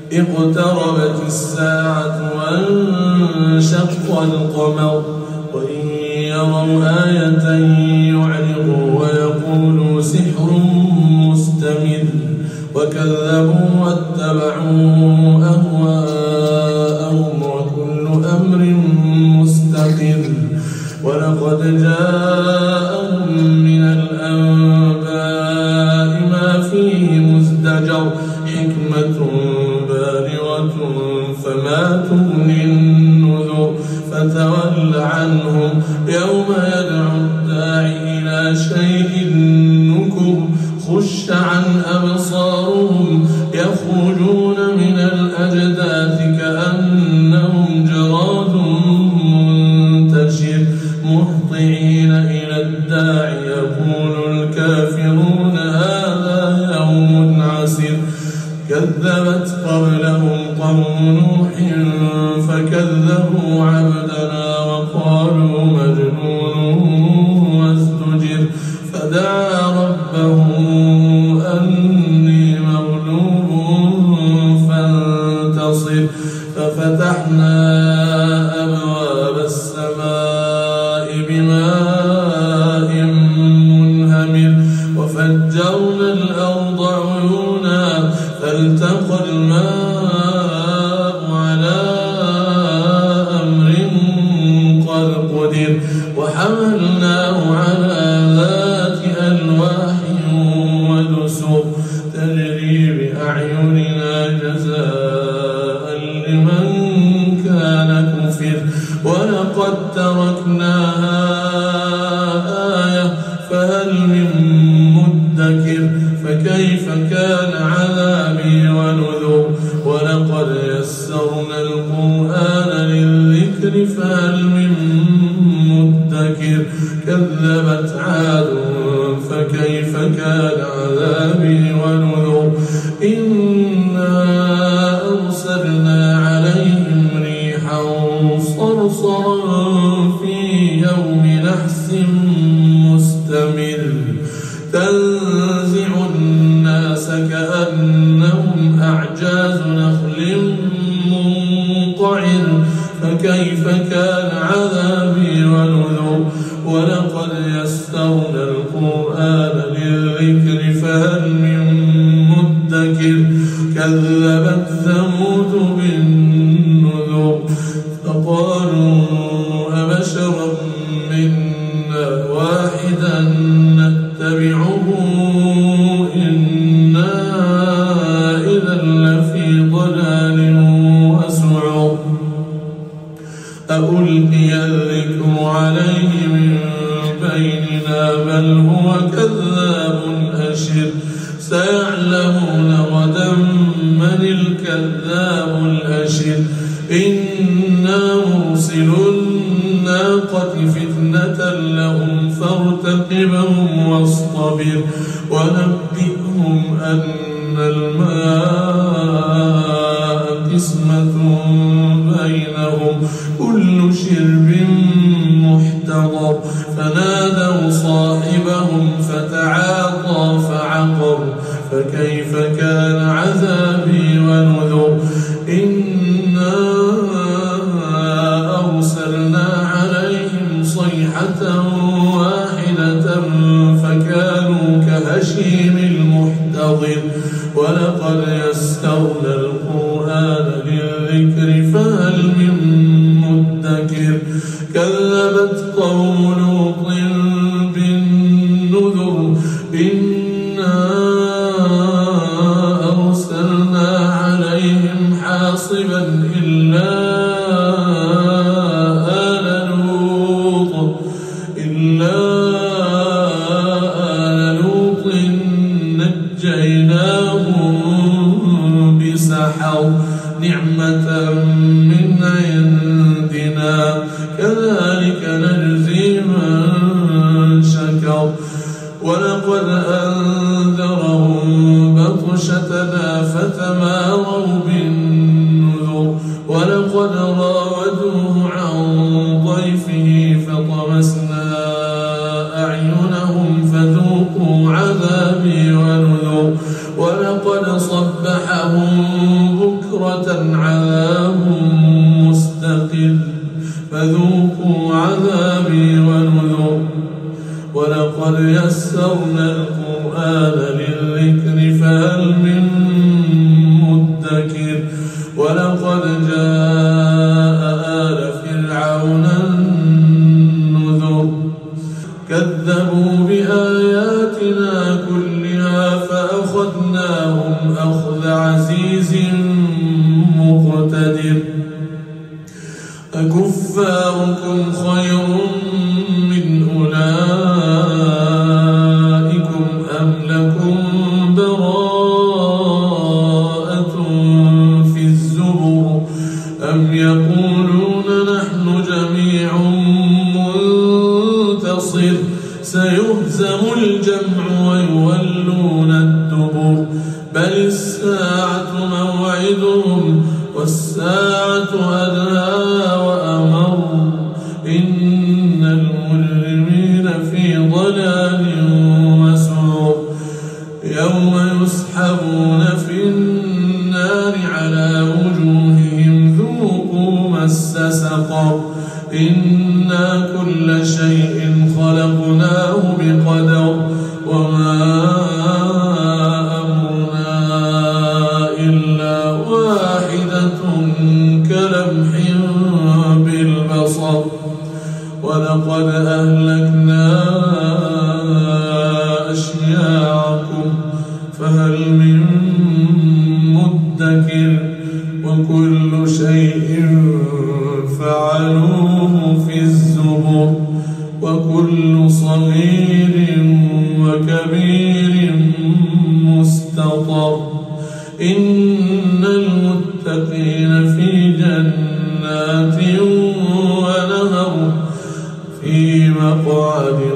اقتربت الساعة وانشق القمر وإن يروا آية يعرضوا ويقولوا سحر مستمر وكذبوا واتبعوا أهواءهم وكل أمر مستقر ولقد جاءهم من الأنباء ما فيه مزدجر حكمة بالغة فما تغني النذر فتول عنهم يوم يدعو الداعي إلى شيء نكر خش عن أبصارهم يخرجون من الأجداث كأنهم جراد منتشر مهطعين إلى الداعي يقول الكافرون هذا يوم عسر كذبت قبلهم قوم نوح فكذبوا عبدنا وقالوا مجنون وازدجر فدعا ربه أني مغلوب فانتصر ففتحنا أبواب السماء بماء منهمر وفجرنا الأرض عيونا فالتقى الماء على أمر قد قدر وحملناه على ذات ألواح ودسر تجري بأعيننا جزاء لمن كان كفر ولقد تركناها آية فهل من مدكر فكيف كان عذابي ونذر ولقد يسرنا القرآن للذكر فهل من مدكر كذبت عاد فكيف كان عذابي ونذر إنا أرسلنا عليهم ريحا صرصرا في يوم نحس مستمر تنزع الناس كأنهم أعجاز نخل منقعر فكيف كان عذابي ونذر ولقد يسرنا القرآن للذكر فهل من مدكر كذبت ثمود بالنذر فقالوا أبشرا منا واحدا نتبعه إنا إذا لفي ضلال وسعر ألقي الذكر عليه من بيننا بل هو كذاب أشر سيعلمون غدا من الكذاب الأشر إنا مرسل الناقة فتنة لهم فارتقبهم واصطبر ونبئهم أن الماء قسمة بينهم كل شرب محتضر فنادوا صاحبهم فتعاطى فعقر فكيف كان عذابي ونذر إنا أرسلنا عليهم صيحة واحدة فكانوا كهشيم المحتضر ولقد يسرنا القرآن للذكر فهل من مدكر كذبت قوم لوط بالنذر إنا أرسلنا عليهم حاصبا إلا آل لوط نجيناهم بسحر نعمة من عندنا كذلك نجزي من شكر ولقد أنذرهم بطشتنا فتماروا بالنذر ولقد راودوه عن ضيفه فطمسنا أعينهم فذوقوا عذابي ونذر ولقد صبحهم بكرة عذاب مستقر فذوقوا عذابي ونذر ولقد يسرنا القرآن للذكر فهل من مدكر ولقد جاء آل فرعون النذر كذبوا بآياتنا كلها فأخذناهم أخذ عزيز مقتدر أكفاركم خير من أولئكم أم لكم براءة في الزبر أم يقولون نحن جميع منتصر سيهزم الجمع ويولون الدبر بل الساعة موعدهم والساعة أدهى وأمر إن المجرمين في ضلال وسعر يوم يسحبون في النار على وجوههم ذوقوا مس سقر إنا كل شيء خلقناه بقدر وما أمرنا إلا واحدة كلمح بالبصر ولقد أهلكنا أشياعكم فهل من مدكر وكل شيء فعلوه في الزبر وكل صغير وكبير مستطر إن المتقين في جنات ونهر في مقعد